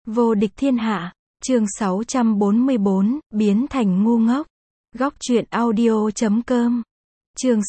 Vô địch thiên hạ, chương 644, biến thành ngu ngốc. Góc truyện audio.com. Chương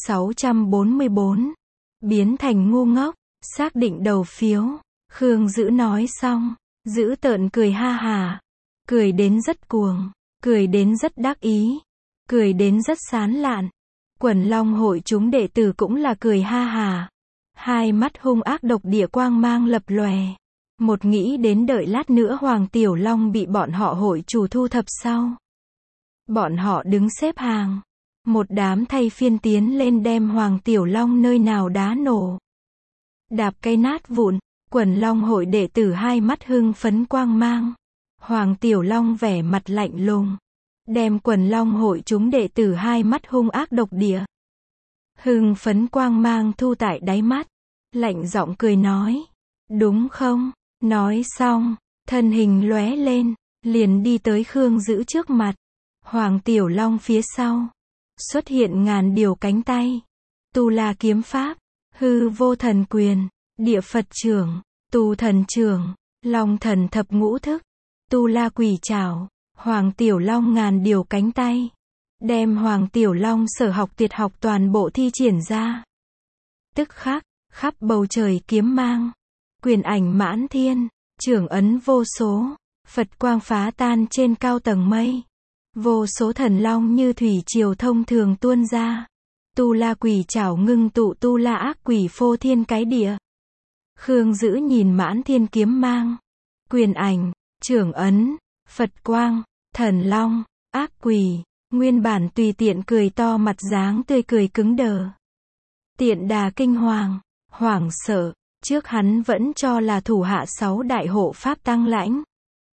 644, biến thành ngu ngốc, xác định đầu phiếu. Khương Dữ nói xong, Dữ tợn cười ha hà, cười đến rất cuồng, cười đến rất đắc ý, cười đến rất sán lạn. Quần Long hội chúng đệ tử cũng là cười ha hà, hai mắt hung ác độc địa quang mang lập lòe. Một nghĩ đến đợi lát nữa Hoàng Tiểu Long bị bọn họ hội chủ thu thập sau. Bọn họ đứng xếp hàng, một đám thay phiên tiến lên đem Hoàng Tiểu Long nơi nào đá nổ, đạp cây nát vụn. Quần Long hội đệ tử hai mắt hưng phấn quang mang. Hoàng Tiểu Long vẻ mặt lạnh lùng, đem Quần Long hội chúng đệ tử hai mắt hung ác độc địa, hưng phấn quang mang thu tại đáy mắt, lạnh giọng cười nói, đúng không? Nói xong, thân hình lóe lên, liền đi tới Khương Dữ trước mặt. Hoàng Tiểu Long phía sau, xuất hiện ngàn điều cánh tay. Tu La kiếm pháp, hư vô thần quyền, địa Phật trưởng, tu thần trưởng, long thần thập ngũ thức, tu la quỷ trảo. Hoàng Tiểu Long ngàn điều cánh tay, đem Hoàng Tiểu Long sở học tuyệt học toàn bộ thi triển ra. Tức khắc, khắp bầu trời kiếm mang, quyền ảnh mãn thiên, trưởng ấn vô số, Phật quang phá tan trên cao tầng mây. Vô số thần long như thủy triều thông thường tuôn ra. Tu la quỷ trảo ngưng tụ tu la ác quỷ phô thiên cái địa. Khương Dữ nhìn mãn thiên kiếm mang, quyền ảnh, trưởng ấn, Phật quang, thần long, ác quỷ, nguyên bản tùy tiện cười to mặt dáng tươi cười cứng đờ. Tiện đà kinh hoàng, hoảng sợ, trước hắn vẫn cho là thủ hạ 6 đại hộ pháp tăng lãnh.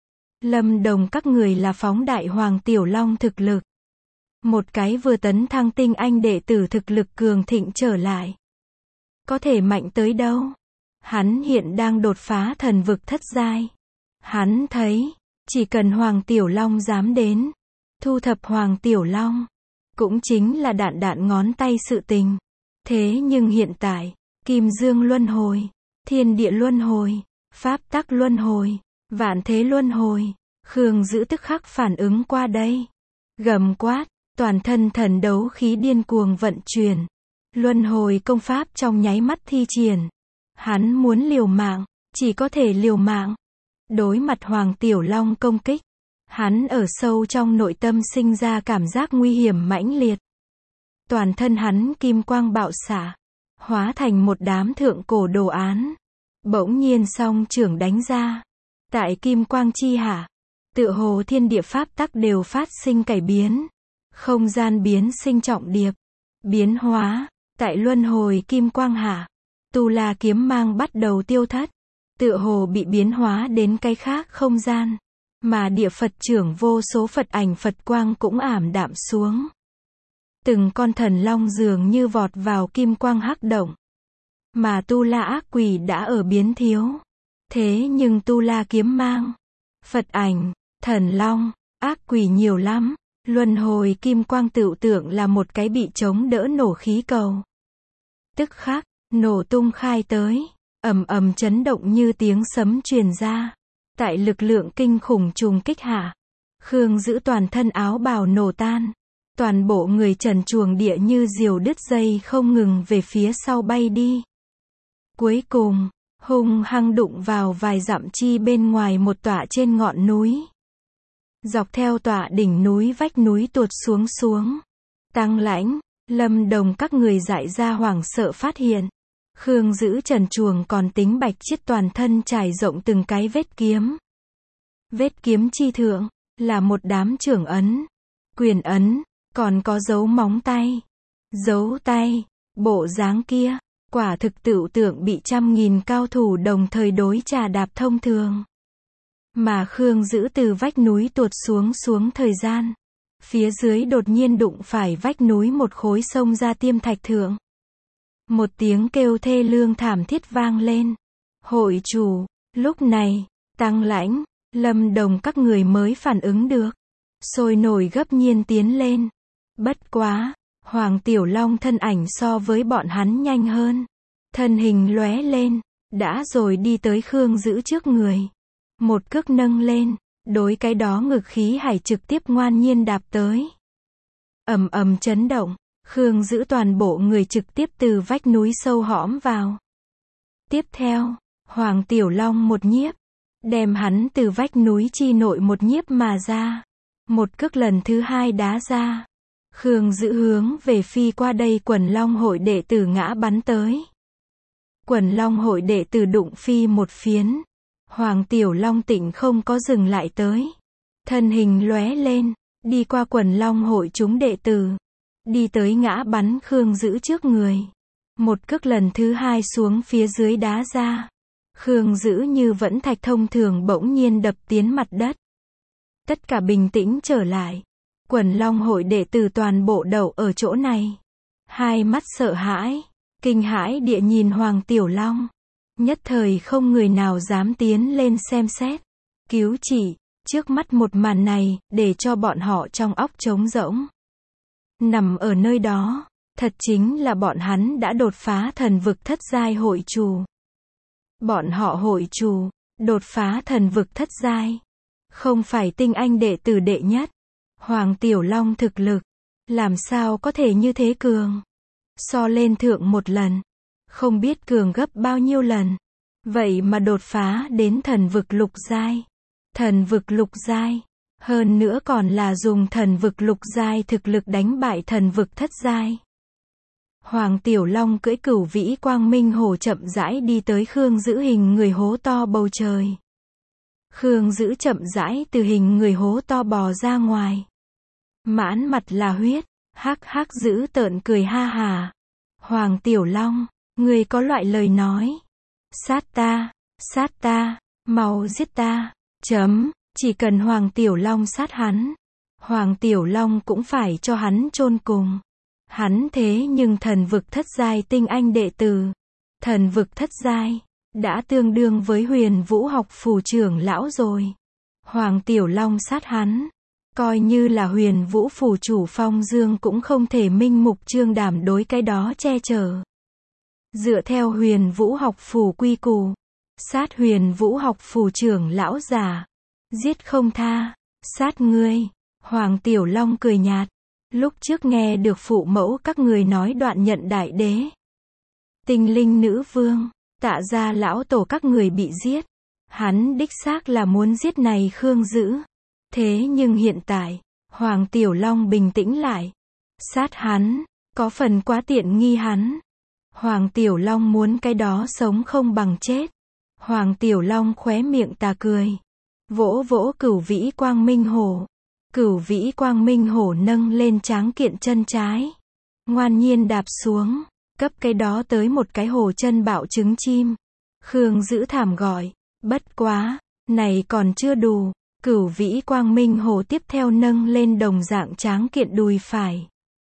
Lâm Đồng các người là phóng đại Hoàng Tiểu Long thực lực. Một cái vừa tấn thăng tinh anh đệ tử thực lực cường thịnh trở lại. Có thể mạnh tới đâu? Hắn hiện đang đột phá thần vực thất giai. Hắn thấy, chỉ cần Hoàng Tiểu Long dám đến, thu thập Hoàng Tiểu Long, cũng chính là đạn ngón tay sự tình. Thế nhưng hiện tại, Kim Dương luân hồi, thiên địa luân hồi, pháp tắc luân hồi, vạn thế luân hồi. Khương Dữ tức khắc phản ứng qua đây. Gầm quát, toàn thân thần đấu khí điên cuồng vận chuyển. Luân hồi công pháp trong nháy mắt thi triển. Hắn muốn liều mạng, chỉ có thể liều mạng. Đối mặt Hoàng Tiểu Long công kích, hắn ở sâu trong nội tâm sinh ra cảm giác nguy hiểm mãnh liệt. Toàn thân hắn kim quang bạo xạ, hóa thành một đám thượng cổ đồ án. Bỗng nhiên song trưởng đánh ra. Tại kim quang chi hạ, tựa hồ thiên địa pháp tắc đều phát sinh cải biến. Không gian biến sinh trọng điệp, biến hóa. Tại luân hồi kim quang hạ, tu la kiếm mang bắt đầu tiêu thất. Tựa hồ bị biến hóa đến cái khác không gian. Mà địa Phật trưởng vô số Phật ảnh Phật quang cũng ảm đạm xuống. Từng con thần long dường như vọt vào kim quang hắc động. Mà tu la ác quỷ đã ở biến thiếu. Thế nhưng tu la kiếm mang, Phật ảnh, thần long, ác quỷ nhiều lắm. Luân hồi kim quang tựu tượng là một cái bị chống đỡ nổ khí cầu. Tức khắc, nổ tung khai tới, ầm ầm chấn động như tiếng sấm truyền ra. Tại lực lượng kinh khủng trùng kích hạ, Khương Dữ toàn thân áo bào nổ tan. Toàn bộ người trần truồng địa như diều đứt dây không ngừng về phía sau bay đi. Cuối cùng, hung hăng đụng vào vài dặm chi bên ngoài một tọa trên ngọn núi. Dọc theo tọa đỉnh núi vách núi tuột xuống. Tăng lãnh, Lâm Đồng các người dại ra hoảng sợ phát hiện. Khương Dữ trần truồng còn tính bạch chiết toàn thân trải rộng từng cái vết kiếm. Vết kiếm chi thượng, là một đám trưởng ấn, quyền ấn, còn có dấu móng tay, dấu tay, bộ dáng kia. Quả thực tựu tượng bị trăm nghìn cao thủ đồng thời đối trà đạp thông thường. Mà Khương Dữ từ vách núi tuột xuống thời gian. Phía dưới đột nhiên đụng phải vách núi một khối sông ra tiêm thạch thượng. Một tiếng kêu thê lương thảm thiết vang lên. Hội chủ, lúc này, Tăng lãnh, Lâm Đồng các người mới phản ứng được. Sôi nổi gấp nhiên tiến lên. Bất quá, Hoàng Tiểu Long thân ảnh so với bọn hắn nhanh hơn. Thân hình lóe lên, đã rồi đi tới Khương Dữ trước người. một cước nâng lên, đối cái đó ngực khí hải trực tiếp ngoan nhiên đạp tới. Ầm ầm chấn động, Khương Dữ toàn bộ người trực tiếp từ vách núi sâu hõm vào. Tiếp theo, Hoàng Tiểu Long một nhiếp, đem hắn từ vách núi chi nội một nhiếp mà ra. Một cước lần thứ hai đá ra. Khương Dữ hướng về phi qua đây Quần Long hội đệ tử ngã bắn tới. Quần Long hội đệ tử đụng phi một phiến. Hoàng Tiểu Long Tịnh không có dừng lại tới. Thân hình lóe lên, đi qua Quần Long hội chúng đệ tử. Đi tới ngã bắn Khương Dữ trước người. Một cước lần thứ hai xuống phía dưới đá ra. Khương Dữ như vẫn thạch thông thường bỗng nhiên đập tiến mặt đất. Tất cả bình tĩnh trở lại. Quần Long hội đệ tử toàn bộ đậu ở chỗ này. Hai mắt sợ hãi, kinh hãi địa nhìn Hoàng Tiểu Long. Nhất thời không người nào dám tiến lên xem xét, cứu chỉ. Trước mắt một màn này, để cho bọn họ trong óc trống rỗng. Nằm ở nơi đó, thật chính là bọn hắn đã đột phá thần vực thất giai hội chủ. Bọn họ hội chủ, đột phá thần vực thất giai. Không phải tinh anh đệ tử đệ nhất. Hoàng Tiểu Long thực lực, làm sao có thể như thế cường. So lên thượng một lần, không biết cường gấp bao nhiêu lần. Vậy mà đột phá đến thần vực lục giai. Thần vực lục giai. Hơn nữa còn là dùng thần vực lục giai thực lực đánh bại thần vực thất giai. Hoàng Tiểu Long cưỡi Cửu Vĩ Quang Minh Hổ chậm rãi đi tới Khương Dữ hình người hố to bầu trời. Khương Dữ chậm rãi từ hình người hố to bò ra ngoài. Mãn mặt là huyết, hắc hắc dữ tợn cười ha hà. Hoàng Tiểu Long, ngươi có loại lời nói. Sát ta, mau giết ta. Chỉ cần Hoàng Tiểu Long sát hắn, Hoàng Tiểu Long cũng phải cho hắn chôn cùng. Hắn thế nhưng thần vực thất giai tinh anh đệ tử. Thần vực thất giai, đã tương đương với Huyền Vũ học phủ trưởng lão rồi. Hoàng Tiểu Long sát hắn, coi như là Huyền Vũ phủ chủ Phong Dương cũng không thể minh mục trương đảm đối cái đó che chở. Dựa theo Huyền Vũ học phủ quy củ, sát Huyền Vũ học phủ trưởng lão già, giết không tha, sát ngươi. Hoàng Tiểu Long cười nhạt, lúc trước nghe được phụ mẫu các người nói đoạn nhận đại đế, Tinh Linh nữ vương, Tạ gia lão tổ các người bị giết. Hắn đích xác là muốn giết này Khương Dữ. Thế nhưng hiện tại, Hoàng Tiểu Long bình tĩnh lại. Sát hắn, có phần quá tiện nghi hắn. Hoàng Tiểu Long muốn cái đó sống không bằng chết. Hoàng Tiểu Long khóe miệng tà cười. Vỗ vỗ Cửu Vĩ Quang Minh Hổ. Cửu Vĩ Quang Minh Hổ nâng lên tráng kiện chân trái. Ngoan nhiên đạp xuống, cấp cái đó tới một cái hổ chân bạo trứng chim. Khương Dữ thảm gọi. Bất quá, này còn chưa đủ. Cửu Vĩ Quang Minh Hổ tiếp theo nâng lên đồng dạng tráng kiện đùi phải.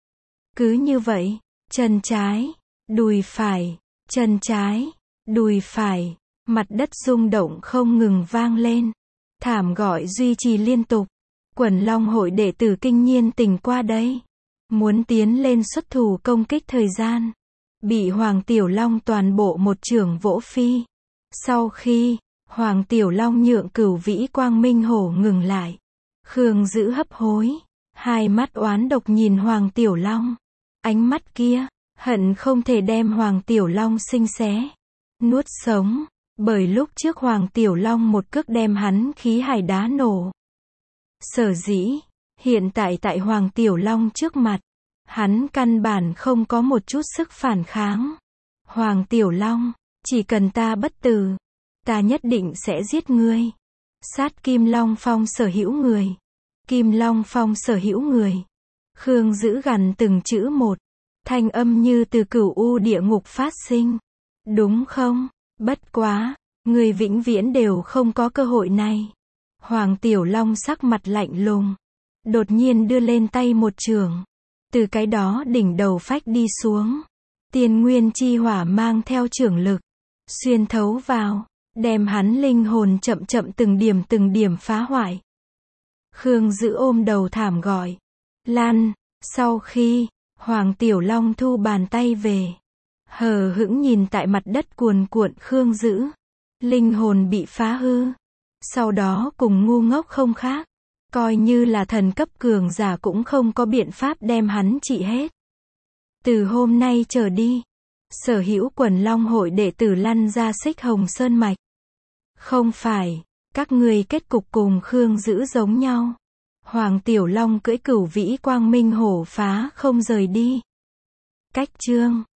Cứ như vậy, chân trái, đùi phải, chân trái, đùi phải, mặt đất rung động không ngừng vang lên. Thảm gọi duy trì liên tục. Quần Long hội đệ tử kinh nhiên tỉnh qua đây. Muốn tiến lên xuất thủ công kích thời gian. Bị Hoàng Tiểu Long toàn bộ một chưởng vỗ phi. Sau khi Hoàng Tiểu Long nhượng Cửu Vĩ Quang Minh Hổ ngừng lại, Khương Dữ hấp hối, hai mắt oán độc nhìn Hoàng Tiểu Long. Ánh mắt kia, hận không thể đem Hoàng Tiểu Long xinh xé, nuốt sống, bởi lúc trước Hoàng Tiểu Long một cước đem hắn khí hải đá nổ. Sở dĩ, hiện tại tại Hoàng Tiểu Long trước mặt, hắn căn bản không có một chút sức phản kháng. Hoàng Tiểu Long, chỉ cần ta bất tử, ta nhất định sẽ giết ngươi. Sát Kim Long Phong sở hữu người. Kim Long Phong sở hữu người. Khương Dữ gằn từng chữ một. Thanh âm như từ cửu u địa ngục phát sinh. Đúng không? Bất quá, người vĩnh viễn đều không có cơ hội này. Hoàng Tiểu Long sắc mặt lạnh lùng. Đột nhiên đưa lên tay một chưởng. Từ cái đó đỉnh đầu phách đi xuống. Tiên nguyên chi hỏa mang theo chưởng lực. Xuyên thấu vào. Đem hắn linh hồn chậm chậm từng điểm phá hoại. Khương Dữ ôm đầu thảm gọi. Lan. Sau khi Hoàng Tiểu Long thu bàn tay về, hờ hững nhìn tại mặt đất cuồn cuộn Khương Dữ. Linh hồn bị phá hư. Sau đó cùng ngu ngốc không khác. Coi như là thần cấp cường giả cũng không có biện pháp đem hắn trị hết. Từ hôm nay trở đi, sở hữu Quần Long hội đệ tử lăn ra Xích Hồng Sơn mạch. Không phải, các ngươi kết cục cùng Khương Dữ giống nhau. Hoàng Tiểu Long cưỡi Cửu Vĩ Quang Minh Hổ phá không rời đi. Cách chương